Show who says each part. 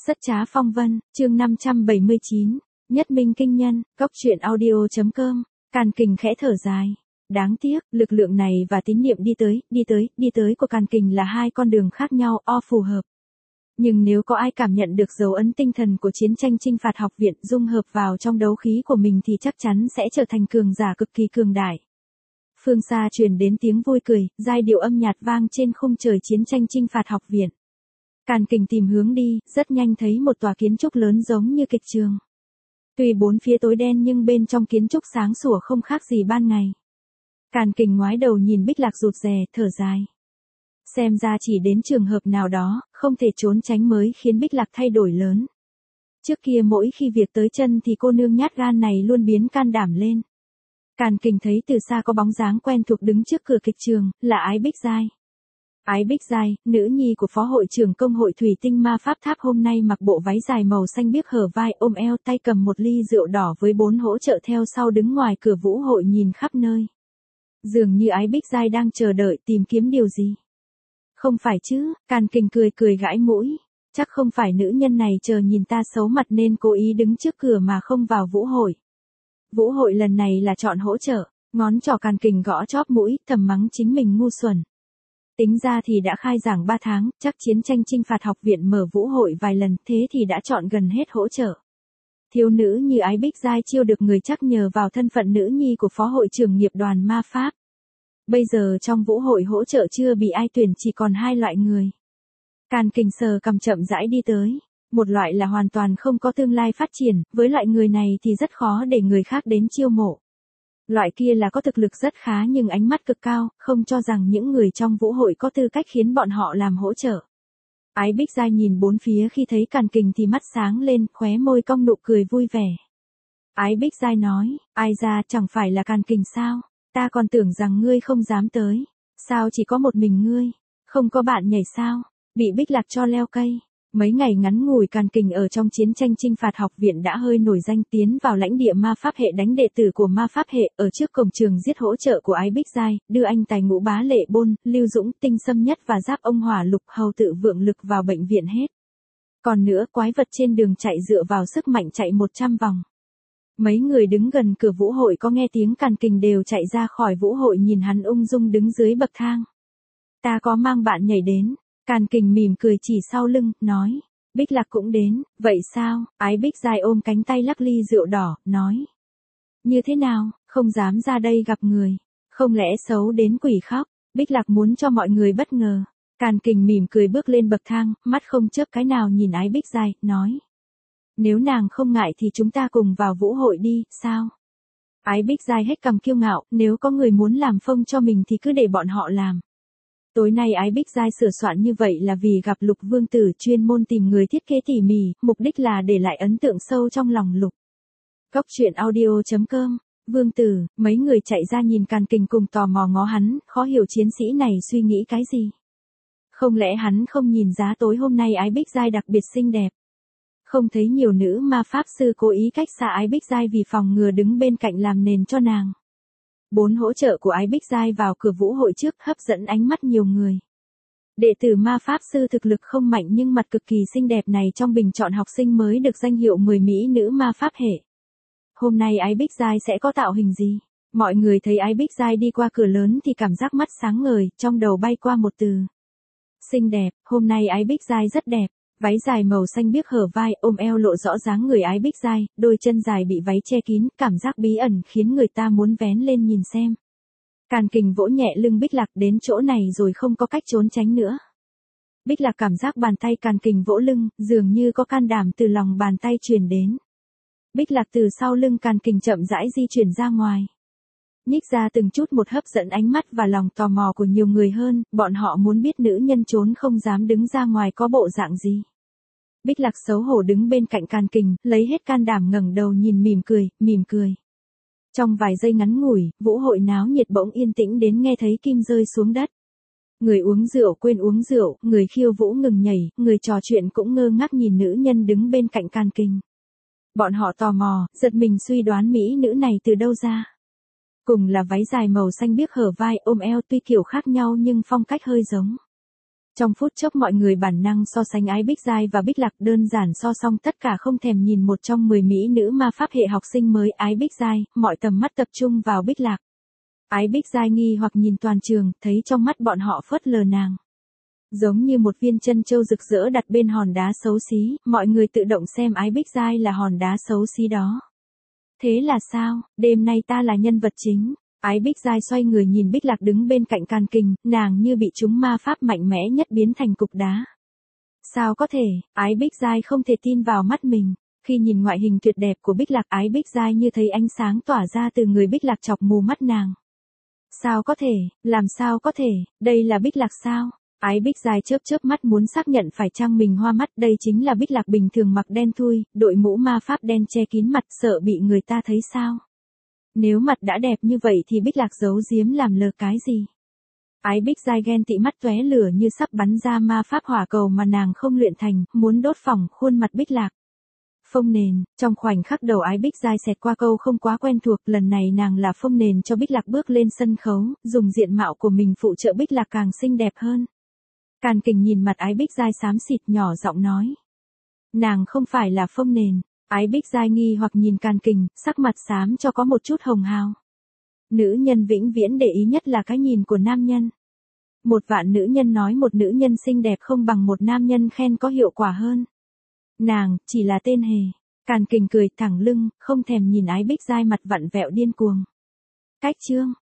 Speaker 1: Rất trá phong vân, chương 579, nhất minh kinh nhân, góc truyện audio.com, Càn Kình khẽ thở dài. Đáng tiếc, lực lượng này và tín niệm đi tới của Càn Kình là hai con đường khác nhau, phù hợp. Nhưng nếu có ai cảm nhận được dấu ấn tinh thần của chiến tranh chinh phạt học viện dung hợp vào trong đấu khí của mình thì chắc chắn sẽ trở thành cường giả cực kỳ cường đại. Phương xa truyền đến tiếng vui cười, giai điệu âm nhạt vang trên khung trời chiến tranh chinh phạt học viện. Càn Kình tìm hướng đi, rất nhanh thấy một tòa kiến trúc lớn giống như kịch trường. Tuy bốn phía tối đen nhưng bên trong kiến trúc sáng sủa không khác gì ban ngày. Càn Kình ngoái đầu nhìn Bích Lạc rụt rè, thở dài. Xem ra chỉ đến trường hợp nào đó, không thể trốn tránh mới khiến Bích Lạc thay đổi lớn. Trước kia mỗi khi việc tới chân thì cô nương nhát gan này luôn biến can đảm lên. Càn Kình thấy từ xa có bóng dáng quen thuộc đứng trước cửa kịch trường, là Ái Bích Giai. Ái Bích Giai, nữ nhi của phó hội trưởng công hội Thủy Tinh Ma Pháp Tháp hôm nay mặc bộ váy dài màu xanh biếc hở vai ôm eo tay cầm một ly rượu đỏ với 4 hỗ trợ theo sau đứng ngoài cửa vũ hội nhìn khắp nơi. Dường như Ái Bích Giai đang chờ đợi tìm kiếm điều gì. Không phải chứ, Càn Kình cười gãi mũi. Chắc không phải nữ nhân này chờ nhìn ta xấu mặt nên cố ý đứng trước cửa mà không vào vũ hội. Vũ hội lần này là chọn hỗ trợ, ngón trỏ Càn Kình gõ chóp mũi, thầm mắng chính mình ngu xuẩn. Tính ra thì đã khai giảng 3 tháng, chắc chiến tranh chinh phạt học viện mở vũ hội vài lần, thế thì đã chọn gần hết hỗ trợ. Thiếu nữ như Ái Bích Giai chiêu được người chắc nhờ vào thân phận nữ nhi của phó hội trưởng nghiệp đoàn ma pháp. Bây giờ trong vũ hội hỗ trợ chưa bị ai tuyển chỉ còn 2 loại người. Càn Kình sờ cằm chậm rãi đi tới. Một loại là hoàn toàn không có tương lai phát triển, với loại người này thì rất khó để người khác đến chiêu mộ. Loại kia là có thực lực rất khá nhưng ánh mắt cực cao, không cho rằng những người trong vũ hội có tư cách khiến bọn họ làm hỗ trợ. Ái Bích Giai nhìn bốn phía khi thấy Càn Kình thì mắt sáng lên, khóe môi cong nụ cười vui vẻ. Ái Bích Giai nói, ai ra chẳng phải là Càn Kình sao, ta còn tưởng rằng ngươi không dám tới, sao chỉ có một mình ngươi, không có bạn nhảy sao, bị Bích Lạc cho leo cây. Mấy ngày ngắn ngủi Càn Kình ở trong chiến tranh chinh phạt học viện đã hơi nổi danh tiến vào lãnh địa ma pháp hệ đánh đệ tử của ma pháp hệ ở trước cổng trường giết hỗ trợ của Ái Bích Giai, đưa anh tài ngũ bá Lệ Bôn, Lưu Dũng, Tinh Sâm Nhất và Giáp ông Hỏa Lục hầu tự vượng lực vào bệnh viện hết. Còn nữa quái vật trên đường chạy dựa vào sức mạnh chạy 100 vòng. Mấy người đứng gần cửa vũ hội có nghe tiếng Càn Kình đều chạy ra khỏi vũ hội nhìn hắn ung dung đứng dưới bậc thang. Ta có mang bạn nhảy đến. Càn Kình mỉm cười chỉ sau lưng, nói. Bích Lạc cũng đến, vậy sao? Ái Bích Giai ôm cánh tay lắc ly rượu đỏ, nói. Như thế nào, không dám ra đây gặp người. Không lẽ xấu đến quỷ khóc? Bích Lạc muốn cho mọi người bất ngờ. Càn Kình mỉm cười bước lên bậc thang, mắt không chớp cái nào nhìn Ái Bích Giai, nói. Nếu nàng không ngại thì chúng ta cùng vào vũ hội đi, sao? Ái Bích Giai hết cằm kiêu ngạo, nếu có người muốn làm phông cho mình thì cứ để bọn họ làm. Tối nay Ái Bích Giai sửa soạn như vậy là vì gặp Lục Vương Tử chuyên môn tìm người thiết kế tỉ mỉ, mục đích là để lại ấn tượng sâu trong lòng Lục. Góc truyện audio.com, Vương Tử, mấy người chạy ra nhìn Càn Kình cùng tò mò ngó hắn, khó hiểu chiến sĩ này suy nghĩ cái gì. Không lẽ hắn không nhìn giá tối hôm nay Ái Bích Giai đặc biệt xinh đẹp. Không thấy nhiều nữ ma pháp sư cố ý cách xa Ái Bích Giai vì phòng ngừa đứng bên cạnh làm nền cho nàng. 4 hỗ trợ của Ái Bích Giai vào cửa vũ hội trước hấp dẫn ánh mắt nhiều người. Đệ tử ma pháp sư thực lực không mạnh nhưng mặt cực kỳ xinh đẹp này trong bình chọn học sinh mới được danh hiệu 10 mỹ nữ ma pháp hệ. Hôm nay Ái Bích Giai sẽ có tạo hình gì? Mọi người thấy Ái Bích Giai đi qua cửa lớn thì cảm giác mắt sáng ngời, trong đầu bay qua một từ. Xinh đẹp, hôm nay Ái Bích Giai rất đẹp. Váy dài màu xanh biếc hở vai ôm eo lộ rõ dáng người Ái Bích Giai, đôi chân dài bị váy che kín, cảm giác bí ẩn khiến người ta muốn vén lên nhìn xem. Càn Kình vỗ nhẹ lưng Bích Lạc đến chỗ này rồi không có cách trốn tránh nữa. Bích Lạc cảm giác bàn tay Càn Kình vỗ lưng, dường như có can đảm từ lòng bàn tay truyền đến. Bích Lạc từ sau lưng Càn Kình chậm rãi di chuyển ra ngoài. Nhích ra từng chút một hấp dẫn ánh mắt và lòng tò mò của nhiều người hơn, bọn họ muốn biết nữ nhân trốn không dám đứng ra ngoài có bộ dạng gì. Bích Lạc xấu hổ đứng bên cạnh Càn Kình, lấy hết can đảm ngẩng đầu nhìn mỉm cười. Trong vài giây ngắn ngủi, vũ hội náo nhiệt bỗng yên tĩnh đến nghe thấy kim rơi xuống đất. Người uống rượu quên uống rượu, người khiêu vũ ngừng nhảy, người trò chuyện cũng ngơ ngác nhìn nữ nhân đứng bên cạnh Càn Kình. Bọn họ tò mò, giật mình suy đoán mỹ nữ này từ đâu ra. Cùng là váy dài màu xanh biếc hở vai ôm eo tuy kiểu khác nhau nhưng phong cách hơi giống. Trong phút chốc mọi người bản năng so sánh Ái Bích Giai và Bích Lạc, đơn giản so xong tất cả không thèm nhìn một trong 10 mỹ nữ ma pháp hệ học sinh mới Ái Bích Giai, mọi tầm mắt tập trung vào Bích Lạc. Ái Bích Giai nghi hoặc nhìn toàn trường, thấy trong mắt bọn họ phớt lờ nàng. Giống như một viên chân châu rực rỡ đặt bên hòn đá xấu xí, mọi người tự động xem Ái Bích Giai là hòn đá xấu xí đó. Thế là sao, đêm nay ta là nhân vật chính. Ái Bích Giai xoay người nhìn Bích Lạc đứng bên cạnh Càn Kình, nàng như bị trúng ma pháp mạnh mẽ nhất biến thành cục đá. Sao có thể, Ái Bích Giai không thể tin vào mắt mình. Khi nhìn ngoại hình tuyệt đẹp của Bích Lạc, Ái Bích Giai như thấy ánh sáng tỏa ra từ người Bích Lạc chọc mù mắt nàng. Sao có thể, làm sao có thể, đây là Bích Lạc sao? Ái Bích Giai chớp chớp mắt muốn xác nhận phải chăng mình hoa mắt, đây chính là Bích Lạc bình thường mặc đen thui, đội mũ ma pháp đen che kín mặt, sợ bị người ta thấy sao? Nếu mặt đã đẹp như vậy thì Bích Lạc giấu giếm làm lờ cái gì? Ái Bích Giai ghen tị mắt tóe lửa như sắp bắn ra ma pháp hỏa cầu mà nàng không luyện thành, muốn đốt phỏng khuôn mặt Bích Lạc. Phông nền, trong khoảnh khắc đầu Ái Bích Giai xẹt qua câu không quá quen thuộc, lần này nàng là phông nền cho Bích Lạc bước lên sân khấu, dùng diện mạo của mình phụ trợ Bích Lạc càng xinh đẹp hơn. Càn Kình nhìn mặt Ái Bích Giai xám xịt nhỏ giọng nói. Nàng không phải là phông nền. Ái Bích Giai nghi hoặc nhìn Càn Kình, sắc mặt xám cho có một chút hồng hào. Nữ nhân vĩnh viễn để ý nhất là cái nhìn của nam nhân. 1.000.000 nữ nhân nói một nữ nhân xinh đẹp không bằng một nam nhân khen có hiệu quả hơn. Nàng, chỉ là tên hề. Càn Kình cười thẳng lưng, không thèm nhìn Ái Bích Giai mặt vặn vẹo điên cuồng. Cách chương.